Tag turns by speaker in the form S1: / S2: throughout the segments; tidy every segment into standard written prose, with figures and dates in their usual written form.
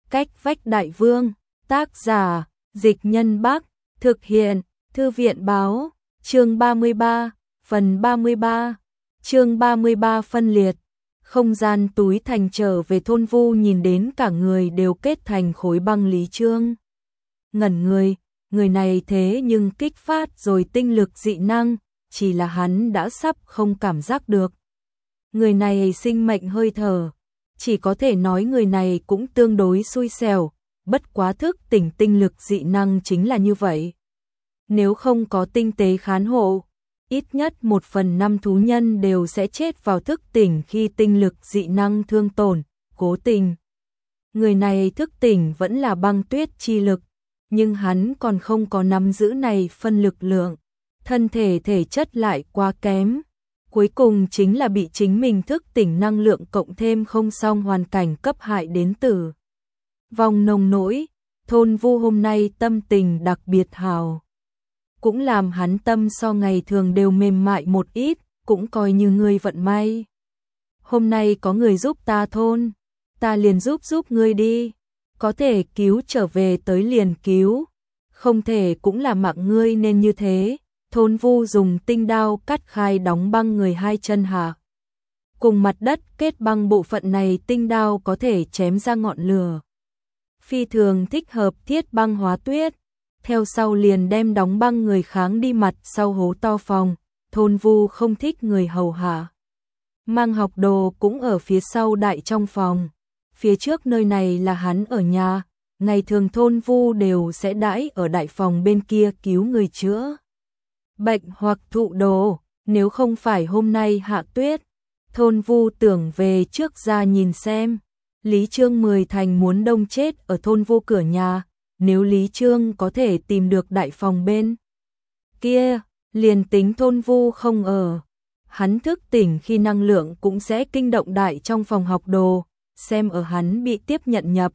S1: Cách vách đại vương, tác giả, Dịch Nhân Bắc, thực hiện, Thư viện báo, chương 33, phần 33, chương 33 phân liệt. Không gian túi thành trở về thôn Vu nhìn đến cả người đều kết thành khối băng. Lý Chương ngẩn người này thế nhưng kích phát rồi tinh lực dị năng, chỉ là hắn đã sắp không cảm giác được. Người này sinh mệnh hơi thở, chỉ có thể nói người này cũng tương đối xui xẻo, bất quá thức tỉnh tinh lực dị năng chính là như vậy. Nếu không có tinh tế khán hộ, ít nhất 1/5 thú nhân đều sẽ chết vào thức tỉnh khi tinh lực dị năng thương tổn, cố tình. Người này thức tỉnh vẫn là băng tuyết chi lực, nhưng hắn còn không có nắm giữ này phân lực lượng, thân thể thể chất lại quá kém. Cuối cùng chính là bị chính mình thức tỉnh năng lượng cộng thêm không xong hoàn cảnh cấp hại đến tử vong nồng nỗi. Thôn Vu hôm nay tâm tình đặc biệt hào, cũng làm hắn tâm so ngày thường đều mềm mại một ít, cũng coi như ngươi vận may. Hôm nay có người giúp ta thôn, ta liền giúp ngươi đi, có thể cứu trở về tới liền cứu, không thể cũng là mạng ngươi nên như thế. Thôn Vu dùng tinh đao cắt khai đóng băng người hai chân hạ. Cùng mặt đất kết băng bộ phận này tinh đao có thể chém ra ngọn lửa. Phi thường thích hợp thiết băng hóa tuyết. Theo sau liền đem đóng băng người kháng đi mặt sau hố to phòng. Thôn Vu không thích người hầu hạ. Mang học đồ cũng ở phía sau đại trong phòng. Phía trước nơi này là hắn ở nhà. Ngày thường Thôn Vu đều sẽ đãi ở đại phòng bên kia cứu người chữa bệnh hoặc thụ đồ. Nếu không phải hôm nay hạ tuyết, Thôn Vu tưởng về trước ra nhìn xem. Lý Chương 10 thành muốn đông chết ở Thôn Vu cửa nhà. Nếu Lý Chương có thể tìm được đại phòng bên kia, liền tính Thôn Vu không ở, hắn thức tỉnh khi năng lượng cũng sẽ kinh động đại trong phòng học đồ, xem ở hắn bị tiếp nhận nhập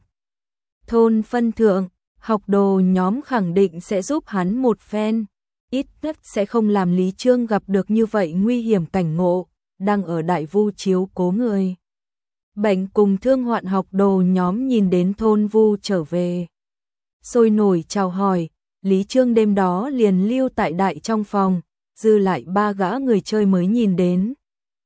S1: thôn phân thượng, học đồ nhóm khẳng định sẽ giúp hắn một phen, ít nhất sẽ không làm Lý Chương gặp được như vậy nguy hiểm cảnh ngộ, đang ở đại Vu chiếu cố người bệnh cùng thương hoạn. Học đồ nhóm nhìn đến Thôn Vu trở về, sôi nổi chào hỏi. Lý Chương đêm đó liền lưu tại đại trong phòng, dư lại 3 gã người chơi mới nhìn đến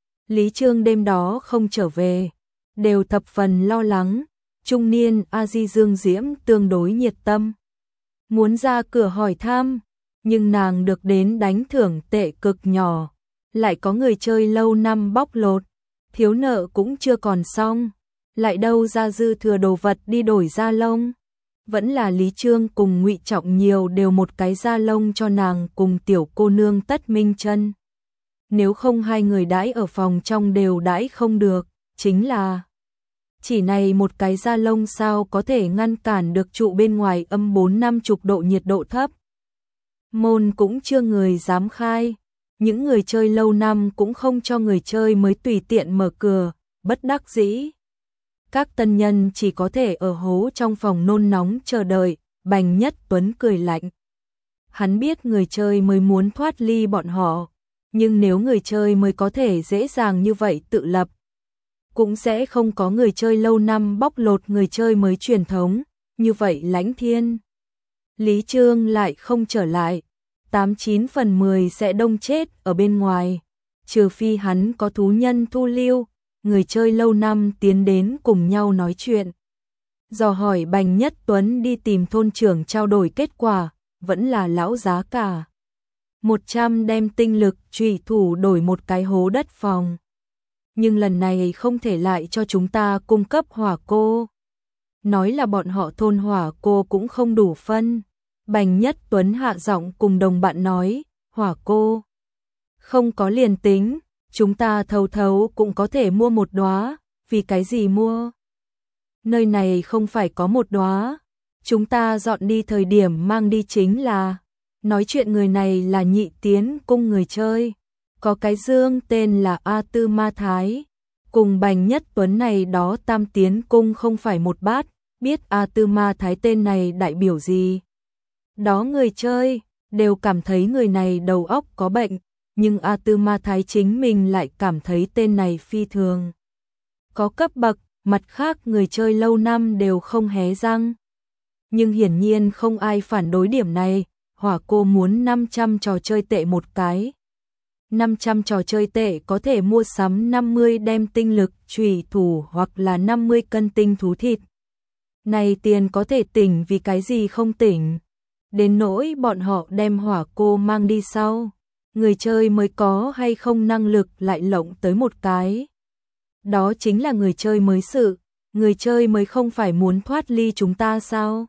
S1: Lý Chương đêm đó không trở về, đều thập phần lo lắng. Trung niên A Di Dương Diễm tương đối nhiệt tâm, muốn ra cửa hỏi thăm, nhưng nàng được đến đánh thưởng tệ cực nhỏ, lại có người chơi lâu năm bóc lột, thiếu nợ cũng chưa còn xong, lại đâu ra dư thừa đồ vật đi đổi da lông. Vẫn là Lý Chương cùng Ngụy Trọng nhiều đều một cái da lông cho nàng cùng tiểu cô nương Tất Minh Chân. Nếu không hai người đãi ở phòng trong đều đãi không được, chính là chỉ này một cái da lông sao có thể ngăn cản được trụ bên ngoài -40-50 độ nhiệt độ thấp. Môn cũng chưa người dám khai, những người chơi lâu năm cũng không cho người chơi mới tùy tiện mở cửa, bất đắc dĩ. Các tân nhân chỉ có thể ở hố trong phòng nôn nóng chờ đợi. Bành Nhất Tuấn cười lạnh. Hắn biết người chơi mới muốn thoát ly bọn họ, nhưng nếu người chơi mới có thể dễ dàng như vậy tự lập, cũng sẽ không có người chơi lâu năm bóc lột người chơi mới truyền thống, như vậy Lãnh Thiên. Lý Chương lại không trở lại, 89/10 sẽ đông chết ở bên ngoài, trừ phi hắn có thú nhân thu lưu. Người chơi lâu năm tiến đến cùng nhau nói chuyện, dò hỏi Bành Nhất Tuấn đi tìm thôn trưởng trao đổi kết quả, vẫn là lão giá cả 100 đem tinh lực trùy thủ đổi một cái hố đất phòng. Nhưng lần này không thể lại cho chúng ta cung cấp hỏa cô. Nói là bọn họ thôn hỏa cô cũng không đủ phân. Bành Nhất Tuấn hạ giọng cùng đồng bạn nói, hỏa cô không có liền tính, chúng ta thấu cũng có thể mua một đóa, vì cái gì mua? Nơi này không phải có một đóa, chúng ta dọn đi thời điểm mang đi chính là. Nói chuyện người này là Nhị Tiến cung người chơi, có cái dương tên là A Tư Ma Thái, cùng Bành Nhất Tuấn này đó Tam Tiến cung không phải một bát, biết A Tư Ma Thái tên này đại biểu gì. Đó người chơi đều cảm thấy người này đầu óc có bệnh, nhưng A Tư Ma Thái chính mình lại cảm thấy tên này phi thường có cấp bậc, mặt khác người chơi lâu năm đều không hé răng. Nhưng hiển nhiên không ai phản đối điểm này, Hỏa cô muốn 500 trò chơi tệ một cái. 500 trò chơi tệ có thể mua sắm 50 đem tinh lực chủy thủ hoặc là 50 cân tinh thú thịt. Này tiền có thể tỉnh vì cái gì không tỉnh. Đến nỗi bọn họ đem Hỏa cô mang đi sau. Người chơi mới có hay không năng lực lại lộng tới một cái. Đó chính là người chơi mới sự. Người chơi mới không phải muốn thoát ly chúng ta sao?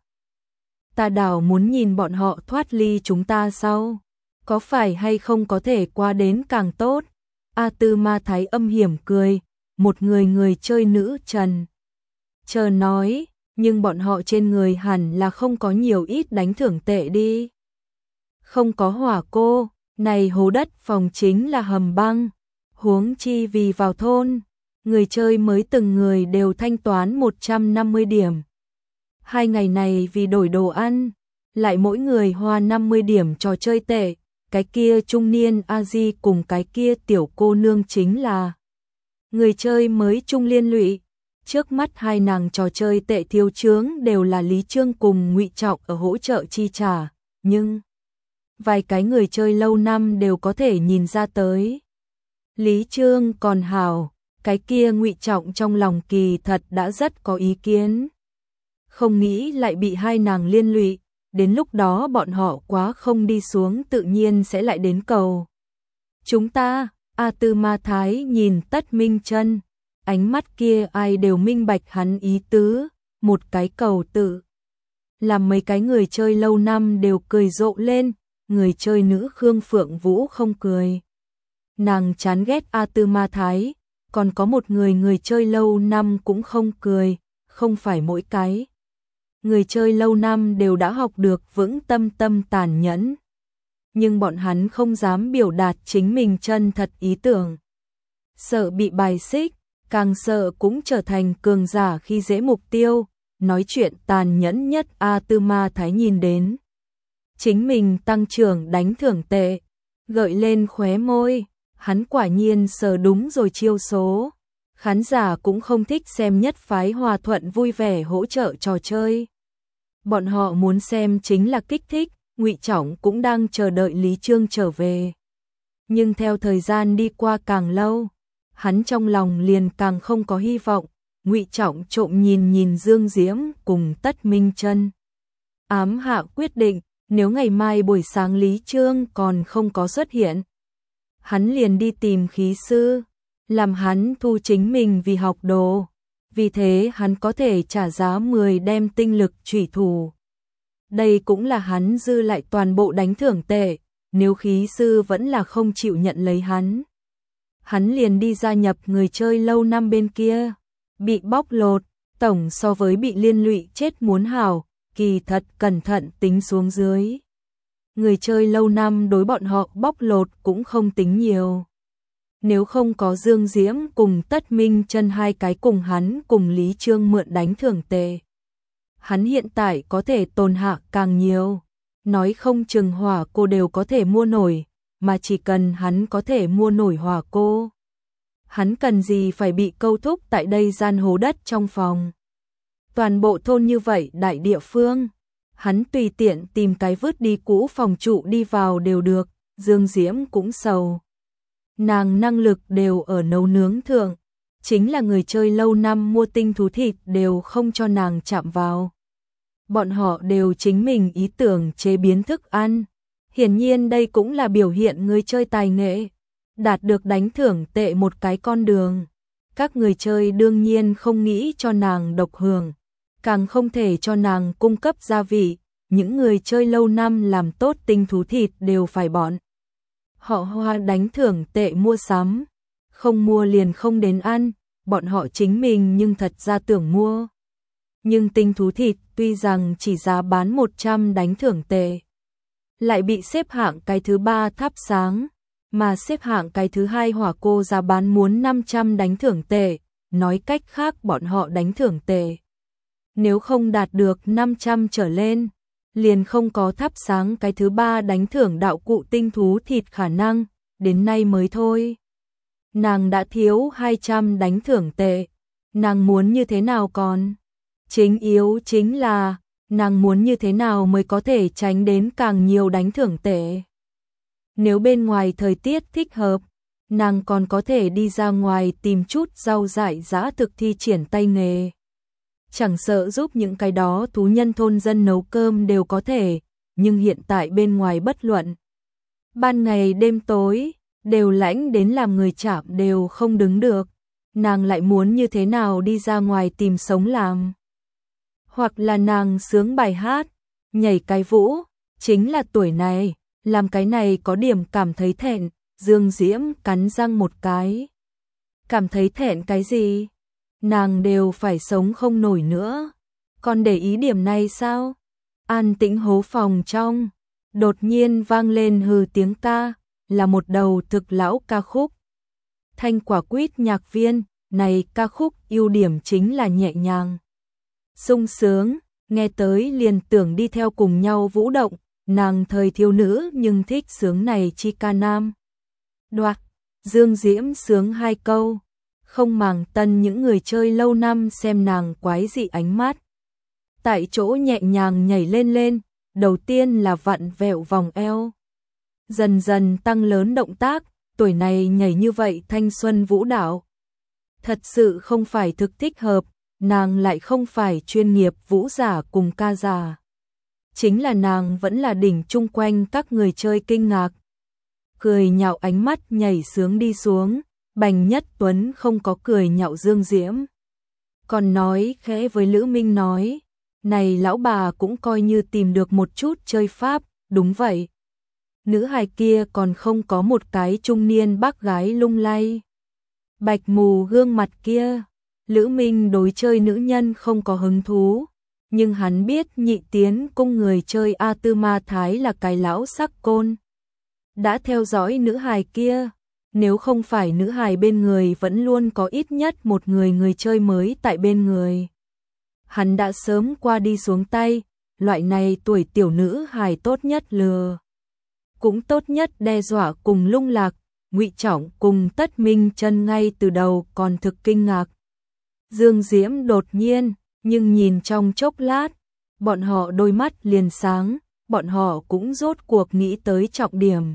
S1: Ta đảo muốn nhìn bọn họ thoát ly chúng ta sao? Có phải hay không có thể qua đến càng tốt? A Tư Ma Thái âm hiểm cười, một người chơi nữ trần. Chờ nói, nhưng bọn họ trên người hẳn là không có nhiều ít đánh thưởng tệ đi. Không có Hỏa cô, này hố đất phòng chính là hầm băng. Huống chi vì vào thôn, người chơi mới từng người đều thanh toán 150 điểm. 2 ngày này vì đổi đồ ăn, lại mỗi người hoa 50 điểm trò chơi tệ. Cái kia trung niên A-di cùng cái kia tiểu cô nương chính là người chơi mới chung liên lụy. Trước mắt hai nàng trò chơi tệ thiếu chướng đều là Lý Trương cùng Ngụy Trọng ở hỗ trợ chi trả, nhưng vài cái người chơi lâu năm đều có thể nhìn ra tới. Lý Trương còn hảo, cái kia Ngụy Trọng trong lòng kỳ thật đã rất có ý kiến. Không nghĩ lại bị hai nàng liên lụy. Đến lúc đó bọn họ quá không đi xuống tự nhiên sẽ lại đến cầu. Chúng ta, A Tư Ma Thái nhìn Tất Minh Chân, ánh mắt kia ai đều minh bạch hắn ý tứ, một cái cầu tự. Làm mấy cái người chơi lâu năm đều cười rộ lên, người chơi nữ Khương Phượng Vũ không cười. Nàng chán ghét A Tư Ma Thái, còn có một người chơi lâu năm cũng không cười, không phải mỗi cái. Người chơi lâu năm đều đã học được vững tâm tàn nhẫn. Nhưng bọn hắn không dám biểu đạt chính mình chân thật ý tưởng. Sợ bị bài xích, càng sợ cũng trở thành cường giả khi dễ mục tiêu, nói chuyện tàn nhẫn nhất A Tư Ma Thái nhìn đến. Chính mình tăng trưởng đánh thưởng tệ, gợi lên khóe môi, hắn quả nhiên sờ đúng rồi chiêu số. Khán giả cũng không thích xem nhất phái hòa thuận vui vẻ hỗ trợ trò chơi. Bọn họ muốn xem chính là kích thích, Ngụy Trọng cũng đang chờ đợi Lý Trương trở về. Nhưng theo thời gian đi qua càng lâu, hắn trong lòng liền càng không có hy vọng. Ngụy Trọng trộm nhìn Dương Diễm cùng Tất Minh Chân, ám hạ quyết định, nếu ngày mai buổi sáng Lý Trương còn không có xuất hiện, hắn liền đi tìm khí sư, làm hắn thu chính mình vì học đồ. Vì thế hắn có thể trả giá 10 đem tinh lực chủy thủ. Đây cũng là hắn dư lại toàn bộ đánh thưởng tệ, nếu khí sư vẫn là không chịu nhận lấy hắn. Hắn liền đi gia nhập người chơi lâu năm bên kia, bị bóc lột, tổng so với bị liên lụy chết muốn hảo, kỳ thật cẩn thận tính xuống dưới. Người chơi lâu năm đối bọn họ bóc lột cũng không tính nhiều. Nếu không có Dương Diễm cùng Tất Minh Chân hai cái cùng hắn cùng Lý Trương mượn đánh thưởng tệ, hắn hiện tại có thể tồn hạ càng nhiều. Nói không chừng Hỏa cô đều có thể mua nổi, mà chỉ cần hắn có thể mua nổi Hỏa cô, hắn cần gì phải bị câu thúc tại đây gian hố đất trong phòng. Toàn bộ thôn như vậy đại địa phương, hắn tùy tiện tìm cái vứt đi cũ phòng trụ đi vào đều được. Dương Diễm cũng sầu. Nàng năng lực đều ở nấu nướng thượng, chính là người chơi lâu năm mua tinh thú thịt đều không cho nàng chạm vào. Bọn họ đều chính mình ý tưởng chế biến thức ăn. Hiển nhiên đây cũng là biểu hiện người chơi tài nghệ, đạt được đánh thưởng tệ một cái con đường. Các người chơi đương nhiên không nghĩ cho nàng độc hưởng, càng không thể cho nàng cung cấp gia vị. Những người chơi lâu năm làm tốt tinh thú thịt đều phải bọn họ hoa đánh thưởng tệ mua sắm, không mua liền không đến ăn, bọn họ chính mình nhưng thật ra tưởng mua. Nhưng tinh thú thịt tuy rằng chỉ giá bán 100 đánh thưởng tệ, lại bị xếp hạng cái thứ 3 thắp sáng, mà xếp hạng cái thứ 2 Hỏa cô giá bán muốn 500 đánh thưởng tệ, nói cách khác bọn họ đánh thưởng tệ. Nếu không đạt được 500 trở lên, liền không có thắp sáng cái thứ 3 đánh thưởng đạo cụ tinh thú thịt khả năng, đến nay mới thôi. Nàng đã thiếu 200 đánh thưởng tệ, nàng muốn như thế nào còn? Chính yếu chính là, nàng muốn như thế nào mới có thể tránh đến càng nhiều đánh thưởng tệ. Nếu bên ngoài thời tiết thích hợp, nàng còn có thể đi ra ngoài tìm chút rau dại dã thực thi triển tay nghề. Chẳng sợ giúp những cái đó thú nhân thôn dân nấu cơm đều có thể, nhưng hiện tại bên ngoài bất luận. Ban ngày đêm tối, đều lạnh đến làm người chạm đều không đứng được. Nàng lại muốn như thế nào đi ra ngoài tìm sống làm. Hoặc là nàng sướng bài hát, nhảy cái vũ, chính là tuổi này, làm cái này có điểm cảm thấy thẹn. Dương Diễm cắn răng một cái. Cảm thấy thẹn cái gì? Nàng đều phải sống không nổi nữa. Còn để ý điểm này sao? An tĩnh hố phòng trong, đột nhiên vang lên hừ tiếng ca, là một đầu thực lão ca khúc. Thanh Quả Quýt nhạc viên, này ca khúc ưu điểm chính là nhẹ nhàng, sung sướng, nghe tới liền tưởng đi theo cùng nhau vũ động, nàng thời thiếu nữ nhưng thích sướng này chi ca nam. Đoạt, Dương Diễm sướng 2 câu, không màng tân những người chơi lâu năm xem nàng quái dị ánh mắt. Tại chỗ nhẹ nhàng nhảy lên lên, đầu tiên là vặn vẹo vòng eo. Dần dần tăng lớn động tác, tuổi này nhảy như vậy thanh xuân vũ đạo. Thật sự không phải thực thích hợp, nàng lại không phải chuyên nghiệp vũ giả cùng ca giả. Chính là nàng vẫn là đỉnh chung quanh các người chơi kinh ngạc. Cười nhạo ánh mắt nhảy sướng đi xuống, Bành Nhất Tuấn không có cười nhạo Dương Diễm. Còn nói khẽ với Lữ Minh nói, này lão bà cũng coi như tìm được một chút chơi pháp, đúng vậy. Nữ hài kia còn không có một cái trung niên bác gái lung lay. Bạch mù gương mặt kia, Lữ Minh đối chơi nữ nhân không có hứng thú, nhưng hắn biết Nhị Tiến cung người chơi A Tư Ma Thái là cái lão sắc côn. Đã theo dõi nữ hài kia, nếu không phải nữ hài bên người vẫn luôn có ít nhất một người chơi mới tại bên người. Hắn đã sớm qua đi xuống tay, loại này tuổi tiểu nữ hài tốt nhất lừa. Cũng tốt nhất đe dọa cùng lung lạc, Ngụy Trọng cùng Tất Minh Chân ngay từ đầu còn thực kinh ngạc. Dương Diễm đột nhiên, nhưng nhìn trong chốc lát, bọn họ đôi mắt liền sáng, bọn họ cũng rốt cuộc nghĩ tới trọng điểm.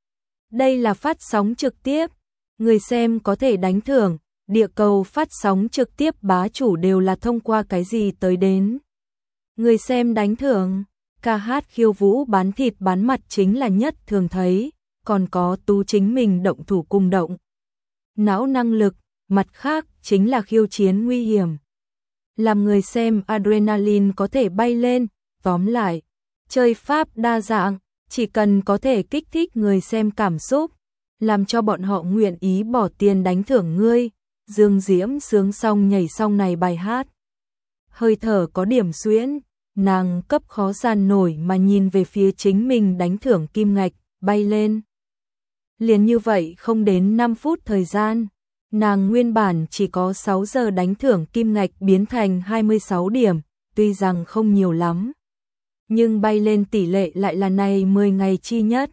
S1: Đây là phát sóng trực tiếp, người xem có thể đánh thưởng, địa cầu phát sóng trực tiếp bá chủ đều là thông qua cái gì tới đến. Người xem đánh thưởng, ca hát khiêu vũ bán thịt bán mặt chính là nhất thường thấy, còn có tú chính mình động thủ cùng động. Não năng lực, mặt khác chính là khiêu chiến nguy hiểm. Làm người xem adrenaline có thể bay lên, tóm lại, chơi pháp đa dạng, chỉ cần có thể kích thích người xem cảm xúc, làm cho bọn họ nguyện ý bỏ tiền đánh thưởng ngươi. Dương Diễm sướng xong nhảy xong này bài hát. Hơi thở có điểm xuyễn, nàng cấp khó gian nổi mà nhìn về phía chính mình đánh thưởng kim ngạch, bay lên. Liền như vậy không đến 5 phút thời gian, nàng nguyên bản chỉ có 6 giờ đánh thưởng kim ngạch biến thành 26 điểm, tuy rằng không nhiều lắm. Nhưng bay lên tỷ lệ lại là này 10 ngày chi nhất.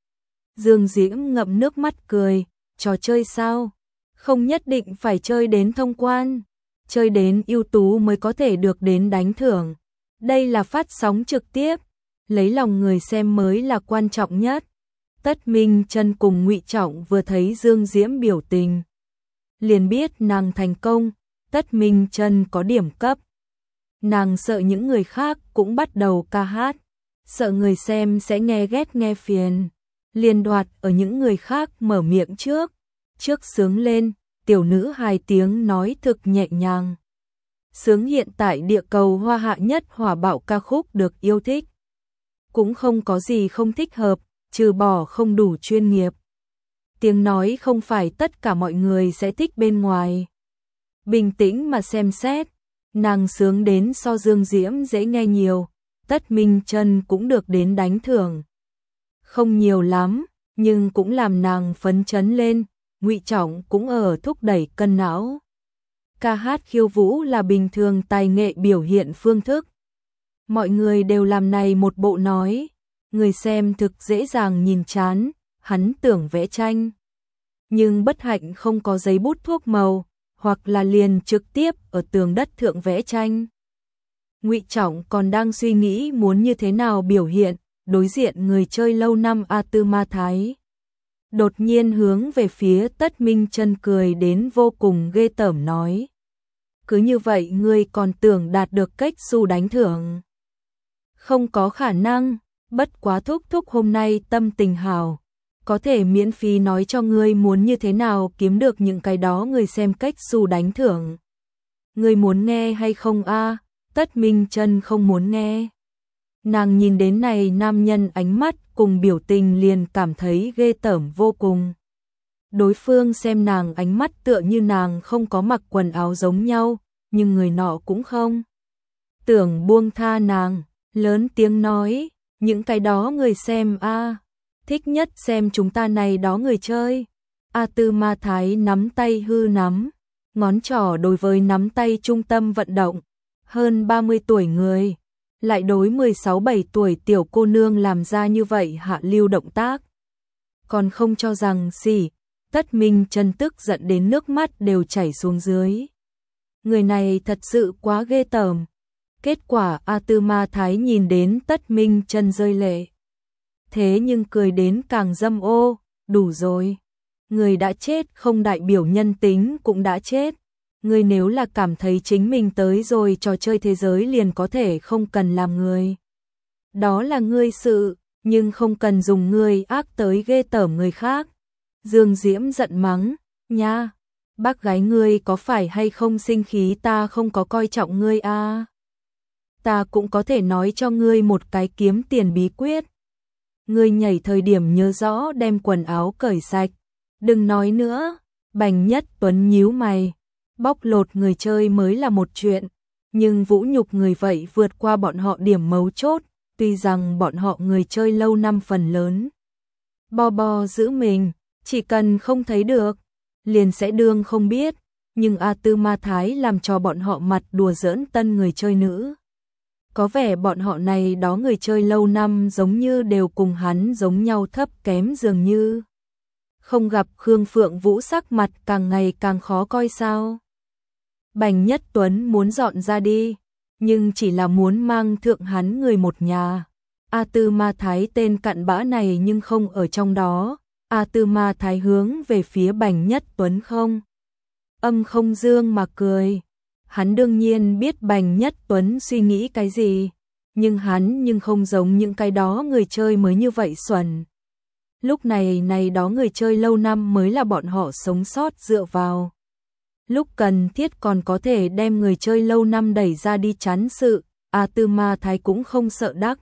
S1: Dương Diễm ngậm nước mắt cười, trò chơi sao? Không nhất định phải chơi đến thông quan, chơi đến ưu tú mới có thể được đến đánh thưởng. Đây là phát sóng trực tiếp, lấy lòng người xem mới là quan trọng nhất. Tất Minh Chân cùng Ngụy Trọng vừa thấy Dương Diễm biểu tình, liền biết nàng thành công. Tất Minh Chân có điểm cấp. Nàng sợ những người khác cũng bắt đầu ca hát, sợ người xem sẽ nghe ghét nghe phiền, liền đoạt ở những người khác mở miệng trước sướng lên, tiểu nữ hài tiếng nói thực nhẹ nhàng. Sướng hiện tại địa cầu hoa hạ nhất hỏa bạo ca khúc được yêu thích. Cũng không có gì không thích hợp, trừ bỏ không đủ chuyên nghiệp. Tiếng nói không phải tất cả mọi người sẽ thích bên ngoài. Bình tĩnh mà xem xét, nàng sướng đến so Dương Diễm dễ nghe nhiều, Tất Minh Chân cũng được đến đánh thưởng. Không nhiều lắm, nhưng cũng làm nàng phấn chấn lên, Ngụy Trọng cũng ở thúc đẩy cân não. Ca hát khiêu vũ là bình thường tài nghệ biểu hiện phương thức. Mọi người đều làm này một bộ nói, người xem thực dễ dàng nhìn chán, hắn tưởng vẽ tranh. Nhưng bất hạnh không có giấy bút thuốc màu, hoặc là liền trực tiếp ở tường đất thượng vẽ tranh. Ngụy Trọng còn đang suy nghĩ muốn như thế nào biểu hiện, đối diện người chơi lâu năm A Tư Ma Thái. Đột nhiên hướng về phía Tất Minh Chân cười đến vô cùng ghê tởm nói. Cứ như vậy ngươi còn tưởng đạt được cách xu đánh thưởng. Không có khả năng, bất quá thúc thúc hôm nay tâm tình hào. Có thể miễn phí nói cho ngươi muốn như thế nào kiếm được những cái đó người xem cách xu đánh thưởng. Ngươi muốn nghe hay không a? Tất Minh Chân không muốn nghe. Nàng nhìn đến này nam nhân ánh mắt cùng biểu tình liền cảm thấy ghê tởm vô cùng. Đối phương xem nàng ánh mắt tựa như nàng không có mặc quần áo giống nhau, nhưng người nọ cũng không tưởng buông tha nàng, lớn tiếng nói, những cái đó người xem a, thích nhất xem chúng ta này đó người chơi. A Tư Ma Thái nắm tay hư nắm, ngón trỏ đối với nắm tay trung tâm vận động, hơn 30 tuổi người, lại đối 16-17 tuổi tiểu cô nương làm ra như vậy hạ lưu động tác. Còn không cho rằng gì, Tất Minh Chân tức giận đến nước mắt đều chảy xuống dưới. Người này thật sự quá ghê tởm. Kết quả A Tư Ma Thái nhìn đến Tất Minh Chân rơi lệ. Thế nhưng cười đến càng dâm ô, đủ rồi. Người đã chết không đại biểu nhân tính cũng đã chết. Người nếu là cảm thấy chính mình tới rồi trò chơi thế giới liền có thể không cần làm người. Đó là ngươi sự, nhưng không cần dùng ngươi ác tới ghê tởm người khác. Dương Diễm giận mắng, nha, bác gái ngươi có phải hay không sinh khí ta không có coi trọng ngươi a? Ta cũng có thể nói cho ngươi một cái kiếm tiền bí quyết. Ngươi nhảy thời điểm nhớ rõ đem quần áo cởi sạch. Đừng nói nữa, Bành Nhất Tuấn nhíu mày. Bóc lột người chơi mới là một chuyện, nhưng vũ nhục người vậy vượt qua bọn họ điểm mấu chốt, tuy rằng bọn họ người chơi lâu năm phần lớn. Bo giữ mình, chỉ cần không thấy được, liền sẽ đương không biết, nhưng A Tư Ma Thái làm cho bọn họ mặt đùa giỡn tân người chơi nữ. Có vẻ bọn họ này đó người chơi lâu năm giống như đều cùng hắn giống nhau thấp kém dường như. Không gặp Khương Phượng Vũ sắc mặt càng ngày càng khó coi sao. Bành Nhất Tuấn muốn dọn ra đi, nhưng chỉ là muốn mang thượng hắn người một nhà. A Tư Ma Thái tên cặn bã này nhưng không ở trong đó. A Tư Ma Thái hướng về phía Bành Nhất Tuấn không không dương mà cười. Hắn đương nhiên biết Bành Nhất Tuấn suy nghĩ cái gì, nhưng hắn không giống những cái đó người chơi mới như vậy xuẩn. Lúc này đó người chơi lâu năm mới là bọn họ sống sót dựa vào. Lúc cần thiết còn có thể đem người chơi lâu năm đẩy ra đi chán sự, A Tư Ma Thái cũng không sợ đắc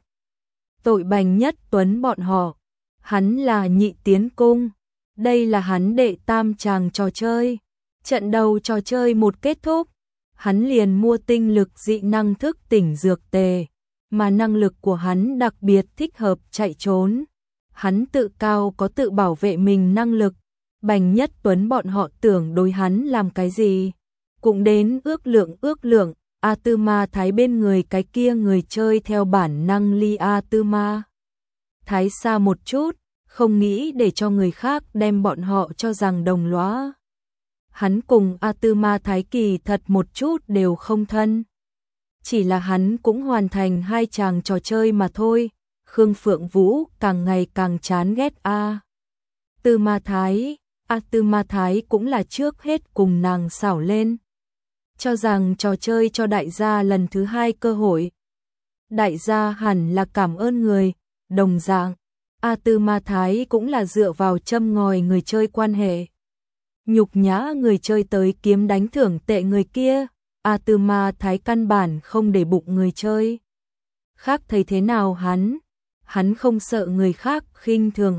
S1: tội Bành Nhất Tuấn bọn họ. Hắn là nhị tiến cung, đây là hắn đệ tam tràng trò chơi. Trận đầu trò chơi một kết thúc, hắn liền mua tinh lực dị năng thức tỉnh dược tề, mà năng lực của hắn đặc biệt thích hợp chạy trốn. Hắn tự cao có tự bảo vệ mình năng lực. Bành Nhất Tuấn bọn họ tưởng đối hắn làm cái gì, cũng đến ước lượng. A Tư Ma Thái bên người cái kia người chơi theo bản năng ly A Tư Ma Thái xa một chút, không nghĩ để cho người khác đem bọn họ cho rằng đồng lõa. Hắn cùng A Tư Ma Thái kỳ thật một chút đều không thân. Chỉ là hắn cũng hoàn thành 2 chàng trò chơi mà thôi. Khương Phượng Vũ càng ngày càng chán ghét A Tư Ma Thái. A Tư Ma Thái cũng là trước hết cùng nàng xảo lên, cho rằng trò chơi cho đại gia lần thứ 2 cơ hội. Đại gia hẳn là cảm ơn người, đồng dạng, A Tư Ma Thái cũng là dựa vào châm ngòi người chơi quan hệ. Nhục nhã người chơi tới kiếm đánh thưởng tệ người kia, A Tư Ma Thái căn bản không để bụng người chơi. Khác thấy thế nào hắn không sợ người khác khinh thường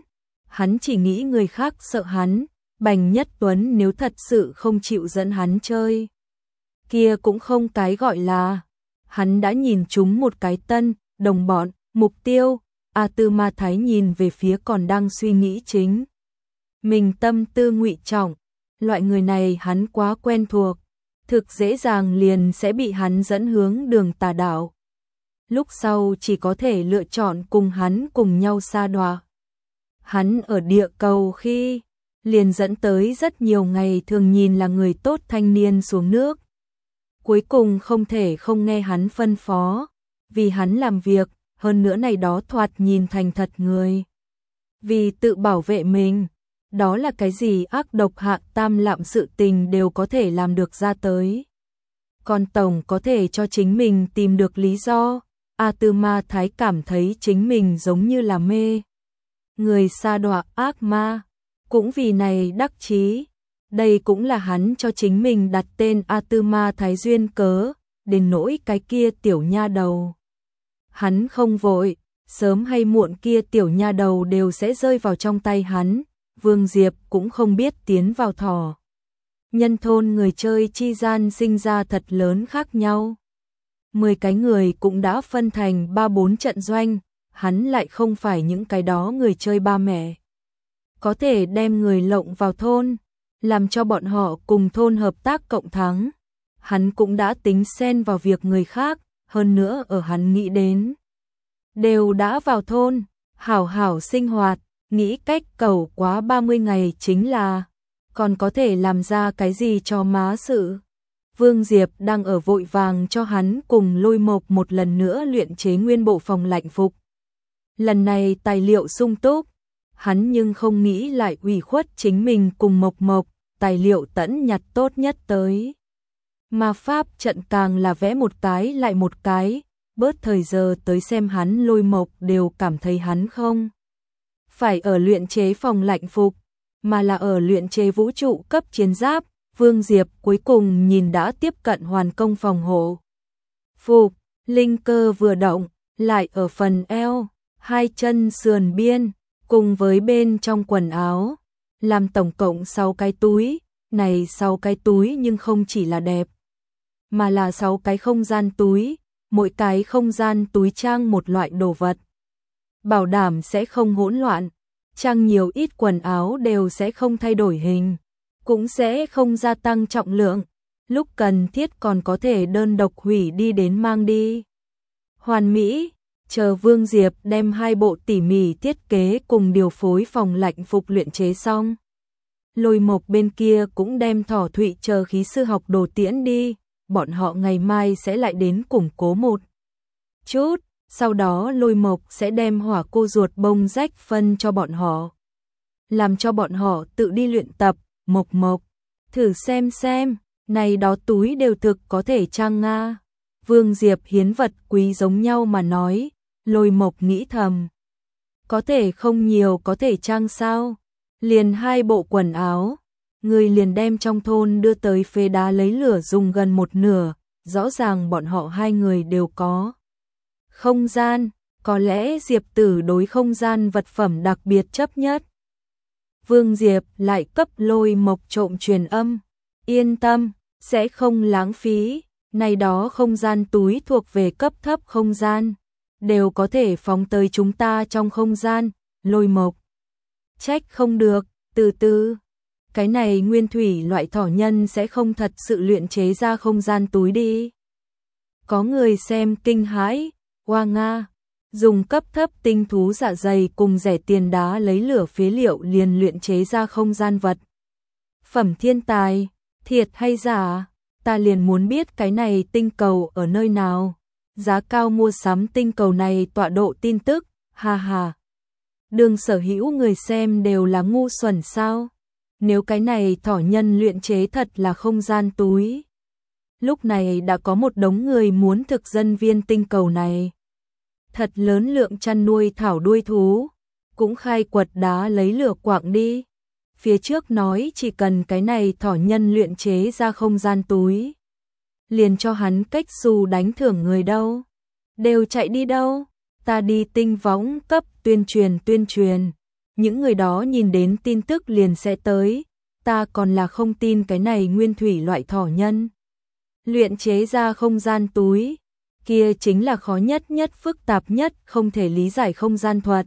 S1: hắn chỉ nghĩ người khác sợ hắn. Bành Nhất Tuấn nếu thật sự không chịu dẫn hắn chơi, kia cũng không cái gọi là. Hắn đã nhìn chúng một cái tân đồng bọn, mục tiêu. A Tư Ma Thái nhìn về phía còn đang suy nghĩ chính mình tâm tư Ngụy Trọng, loại người này hắn quá quen thuộc, thực dễ dàng liền sẽ bị hắn dẫn hướng đường tà đạo. Lúc sau chỉ có thể lựa chọn cùng hắn cùng nhau sa đọa. Hắn ở địa cầu khi liền dẫn tới rất nhiều ngày thường nhìn là người tốt thanh niên xuống nước. Cuối cùng không thể không nghe hắn phân phó, vì hắn làm việc, hơn nữa này đó thoạt nhìn thành thật người. Vì tự bảo vệ mình, đó là cái gì ác độc hạ tam lạm sự tình đều có thể làm được ra tới. Còn tổng có thể cho chính mình tìm được lý do, A Tư Ma Thái cảm thấy chính mình giống như là mê. Người sa đọa ác ma, cũng vì này đắc chí. Đây cũng là hắn cho chính mình đặt tên A Tư Ma Thái duyên cớ, đến nỗi cái kia tiểu nha đầu. Hắn không vội, sớm hay muộn kia tiểu nha đầu đều sẽ rơi vào trong tay hắn, Vương Diệp cũng không biết tiến vào thỏ. Nhân thôn người chơi chi gian sinh ra thật lớn khác nhau. 10 cái người cũng đã phân thành 3-4 trận doanh, hắn lại không phải những cái đó người chơi ba mẹ. Có thể đem người lộng vào thôn, làm cho bọn họ cùng thôn hợp tác cộng thắng. Hắn cũng đã tính xen vào việc người khác, hơn nữa ở hắn nghĩ đến. Đều đã vào thôn, hảo hảo sinh hoạt, nghĩ cách cầu quá 30 ngày chính là, còn có thể làm ra cái gì cho má sự. Vương Diệp đang ở vội vàng cho hắn cùng Lôi Mộc một lần nữa luyện chế nguyên bộ phòng lạnh phục. Lần này tài liệu sung túc, hắn nhưng không nghĩ lại ủy khuất chính mình cùng Mộc Mộc, tài liệu tẫn nhặt tốt nhất tới. Ma pháp trận càng là vẽ một cái lại một cái, bớt thời giờ tới xem hắn Lôi Mộc đều cảm thấy hắn không phải ở luyện chế phòng lạnh phục, mà là ở luyện chế vũ trụ cấp chiến giáp. Vương Diệp cuối cùng nhìn đã tiếp cận hoàn công phòng hộ phục, linh cơ vừa động, lại ở phần eo, hai chân sườn biên, cùng với bên trong quần áo, làm tổng cộng 6 cái túi. Này 6 cái túi nhưng không chỉ là đẹp, mà là 6 cái không gian túi, mỗi cái không gian túi trang một loại đồ vật. Bảo đảm sẽ không hỗn loạn, trang nhiều ít quần áo đều sẽ không thay đổi hình, cũng sẽ không gia tăng trọng lượng, lúc cần thiết còn có thể đơn độc hủy đi đến mang đi. Hoàn mỹ, chờ Vương Diệp đem 2 bộ tỉ mỉ thiết kế cùng điều phối phòng lạnh phục luyện chế xong. Lôi Mộc bên kia cũng đem Thỏ Thụy chờ khí sư học đồ tiễn đi, bọn họ ngày mai sẽ lại đến củng cố một chút, sau đó Lôi Mộc sẽ đem hỏa cô ruột bông rách phân cho bọn họ, làm cho bọn họ tự đi luyện tập. Mộc Mộc, thử xem, này đó túi đều thực có thể trang nga. Vương Diệp hiến vật quý giống nhau mà nói, Lôi Mộc nghĩ thầm. Có thể không nhiều có thể trang sao? Liền 2 bộ quần áo, người liền đem trong thôn đưa tới phế đá lấy lửa dùng gần một nửa, rõ ràng bọn họ 2 người đều có. Không gian, có lẽ Diệp Tử đối không gian vật phẩm đặc biệt chấp nhất. Vương Diệp lại cấp Lôi Mộc trộm truyền âm, yên tâm, sẽ không lãng phí, này đó không gian túi thuộc về cấp thấp không gian, đều có thể phóng tới chúng ta trong không gian. Lôi Mộc, trách không được, từ từ, cái này nguyên thủy loại thỏ nhân sẽ không thật sự luyện chế ra không gian túi đi. Có người xem kinh hãi, hoa nga. Dùng cấp thấp tinh thú dạ dày cùng rẻ tiền đá lấy lửa phế liệu liền luyện chế ra không gian vật phẩm thiên tài, thiệt hay giả? Ta liền muốn biết cái này tinh cầu ở nơi nào, giá cao mua sắm tinh cầu này tọa độ tin tức, ha ha. Đường sở hữu người xem đều là ngu xuẩn sao? Nếu cái này thỏ nhân luyện chế thật là không gian túi, lúc này đã có một đống người muốn thực dân viên tinh cầu này. Thật lớn lượng chăn nuôi thảo đuôi thú, cũng khai quật đá lấy lửa quạng đi. Phía trước nói chỉ cần cái này thỏ nhân luyện chế ra không gian túi, liền cho hắn cách xù đánh thưởng người đâu. Đều chạy đi đâu? Ta đi tinh võng cấp tuyên truyền. Những người đó nhìn đến tin tức liền sẽ tới, ta còn là không tin cái này nguyên thủy loại thỏ nhân luyện chế ra không gian túi. Kia chính là khó nhất phức tạp nhất, không thể lý giải không gian thuật.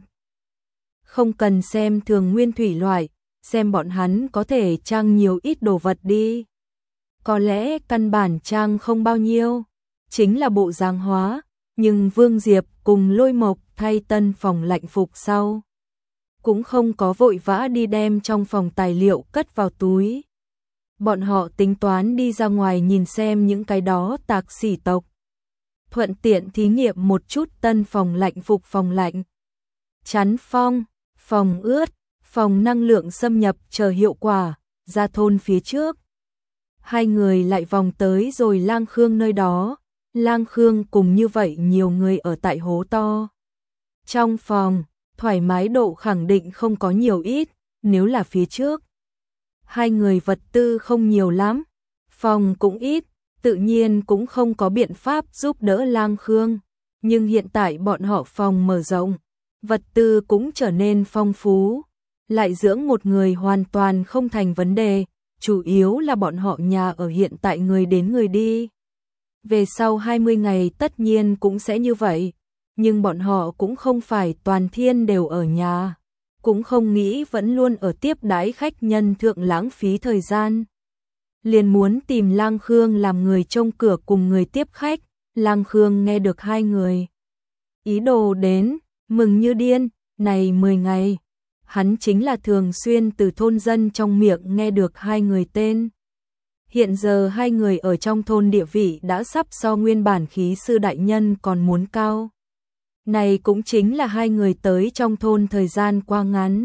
S1: Không cần xem thường nguyên thủy loại, xem bọn hắn có thể trang nhiều ít đồ vật đi. Có lẽ căn bản trang không bao nhiêu, chính là bộ dáng hóa, nhưng Vương Diệp cùng Lôi Mộc thay tân phòng lạnh phục sau. cũng không có vội vã đi đem trong phòng tài liệu cất vào túi. Bọn họ tính toán đi ra ngoài nhìn xem những cái đó tạc xỉ tộc. Thuận tiện thí nghiệm một chút tân phòng lạnh phục phòng lạnh. Chắn phong, phòng ướt, phòng năng lượng xâm nhập chờ hiệu quả, ra thôn phía trước. Hai người lại vòng tới rồi Lang Khương nơi đó. Lang Khương cùng như vậy nhiều người ở tại hố to. Trong phòng, thoải mái độ khẳng định không có nhiều ít, nếu là phía trước. Hai người vật tư không nhiều lắm, phòng cũng ít, tự nhiên cũng không có biện pháp giúp đỡ Lang Khương. Nhưng hiện tại bọn họ phòng mở rộng, vật tư cũng trở nên phong phú. Lại dưỡng một người hoàn toàn không thành vấn đề, chủ yếu là bọn họ nhà ở hiện tại người đến người đi. Về sau 20 ngày tất nhiên cũng sẽ như vậy, nhưng bọn họ cũng không phải toàn thiên đều ở nhà, cũng không nghĩ vẫn luôn ở tiếp đãi khách nhân thượng lãng phí thời gian. Liền muốn tìm Lang Khương làm người trông cửa cùng người tiếp khách. Lang Khương nghe được hai người ý đồ đến, mừng như điên, này 10 ngày. Hắn chính là thường xuyên từ thôn dân trong miệng nghe được hai người tên. Hiện giờ hai người ở trong thôn địa vị đã sắp so nguyên bản khí sư đại nhân còn muốn cao. Này cũng chính là hai người tới trong thôn thời gian qua ngắn.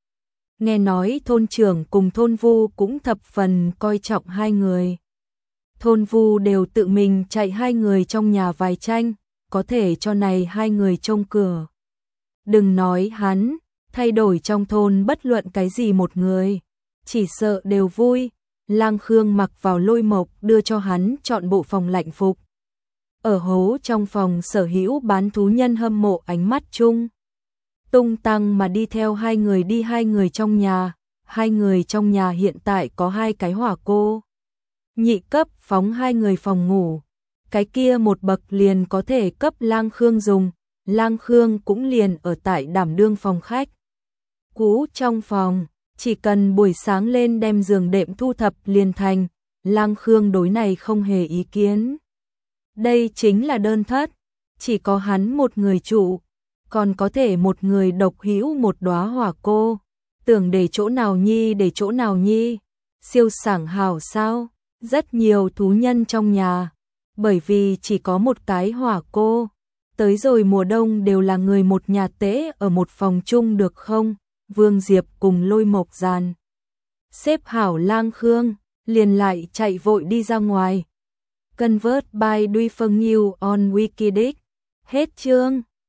S1: Nghe nói thôn trưởng cùng thôn vu cũng thập phần coi trọng hai người. Thôn vu đều tự mình chạy hai người trong nhà vài tranh, có thể cho này hai người trông cửa. Đừng nói hắn, thay đổi trong thôn bất luận cái gì một người, chỉ sợ đều vui. Lang Khương mặc vào Lôi Mộc đưa cho hắn chọn bộ phòng lạnh phục. Ở hố trong phòng sở hữu bán thú nhân hâm mộ ánh mắt chung. Tung tăng mà đi theo hai người đi hai người trong nhà. Hai người trong nhà hiện tại có hai cái hỏa cô. Nhị cấp phóng hai người phòng ngủ. Cái kia một bậc liền có thể cấp Lang Khương dùng. Lang Khương cũng liền ở tại đảm đương phòng khách. Cũ trong phòng, chỉ cần buổi sáng lên đem giường đệm thu thập liền thành. Lang Khương đối này không hề ý kiến. Đây chính là đơn thất, chỉ có hắn một người trụ, còn có thể một người độc hữu một đóa hỏa cô. Tưởng để chỗ nào nhi để chỗ nào nhi, siêu sảng hào sao, rất nhiều thú nhân trong nhà, bởi vì chỉ có một cái hỏa cô. Tới rồi mùa đông đều là người một nhà tễ ở một phòng chung được không? Vương Diệp cùng Lôi Mộc Giàn xếp hảo Lang Khương, liền lại chạy vội đi ra ngoài. Convert by Duy Phương Nhiêu on Wikidic. Hết chương.